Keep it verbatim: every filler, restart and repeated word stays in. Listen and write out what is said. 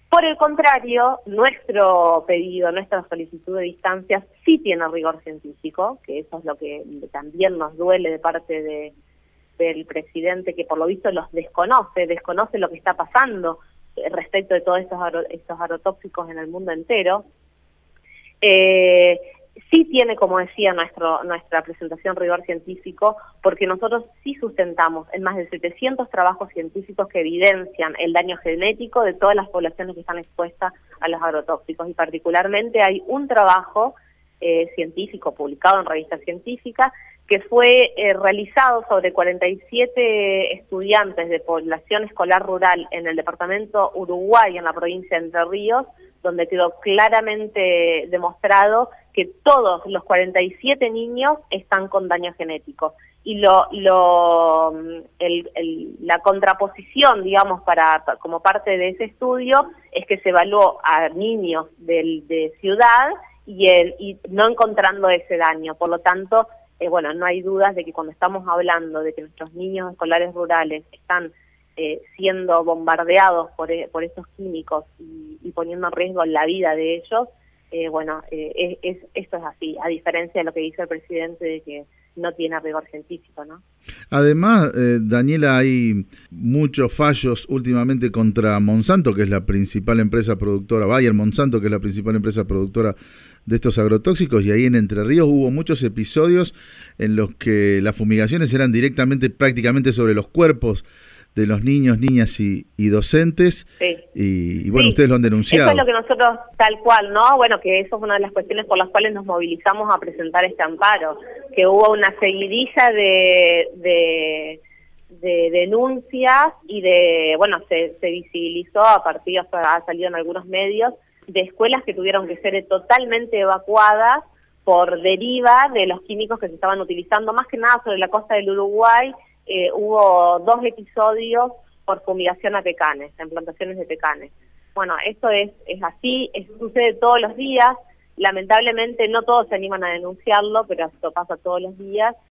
Por el contrario, nuestro pedido, nuestra solicitud de distancias sí tiene rigor científico, que eso es lo que también nos duele de parte de, del presidente, que por lo visto los desconoce, desconoce lo que está pasando respecto de todos estos, agro, estos agrotóxicos en el mundo entero. Eh, sí tiene, como decía nuestro, nuestra presentación, rigor científico, porque nosotros sí sustentamos en más de setecientos trabajos científicos que evidencian el daño genético de todas las poblaciones que están expuestas a los agrotóxicos, y particularmente hay un trabajo eh, científico publicado en revistas científicas que fue eh, realizado sobre cuarenta y siete estudiantes de población escolar rural en el departamento Uruguay, en la provincia de Entre Ríos, donde quedó claramente demostrado que todos los cuarenta y siete niños están con daño genético. Y lo, lo, el, el, la contraposición, digamos, para como parte de ese estudio, es que se evaluó a niños del, de ciudad y, el, y no encontrando ese daño. Por lo tanto, eh, bueno, no hay dudas de que cuando estamos hablando de que nuestros niños escolares rurales están eh, siendo bombardeados por, por estos químicos y, y poniendo en riesgo la vida de ellos, eh, bueno, eh, es, es, esto es así, a diferencia de lo que dice el presidente de que no tiene rigor científico, ¿no? Además, eh, Daniela, hay muchos fallos últimamente contra Monsanto, que es la principal empresa productora, Bayer Monsanto, que es la principal empresa productora de estos agrotóxicos, y ahí en Entre Ríos hubo muchos episodios en los que las fumigaciones eran directamente, prácticamente sobre los cuerpos de los niños, niñas y, y docentes, sí. y, y bueno, sí. Ustedes lo han denunciado. Eso es lo que nosotros, tal cual, ¿no? Bueno, que eso es una de las cuestiones por las cuales nos movilizamos a presentar este amparo, que hubo una seguidilla de, de, de denuncias y de, bueno, se, se visibilizó a partir, ha salido en algunos medios, de escuelas que tuvieron que ser totalmente evacuadas por deriva de los químicos que se estaban utilizando, más que nada sobre la costa del Uruguay. Eh, hubo dos episodios por fumigación a tecanes, en plantaciones de tecanes. Bueno, esto es, es así, es, sucede todos los días, lamentablemente no todos se animan a denunciarlo, pero esto pasa todos los días,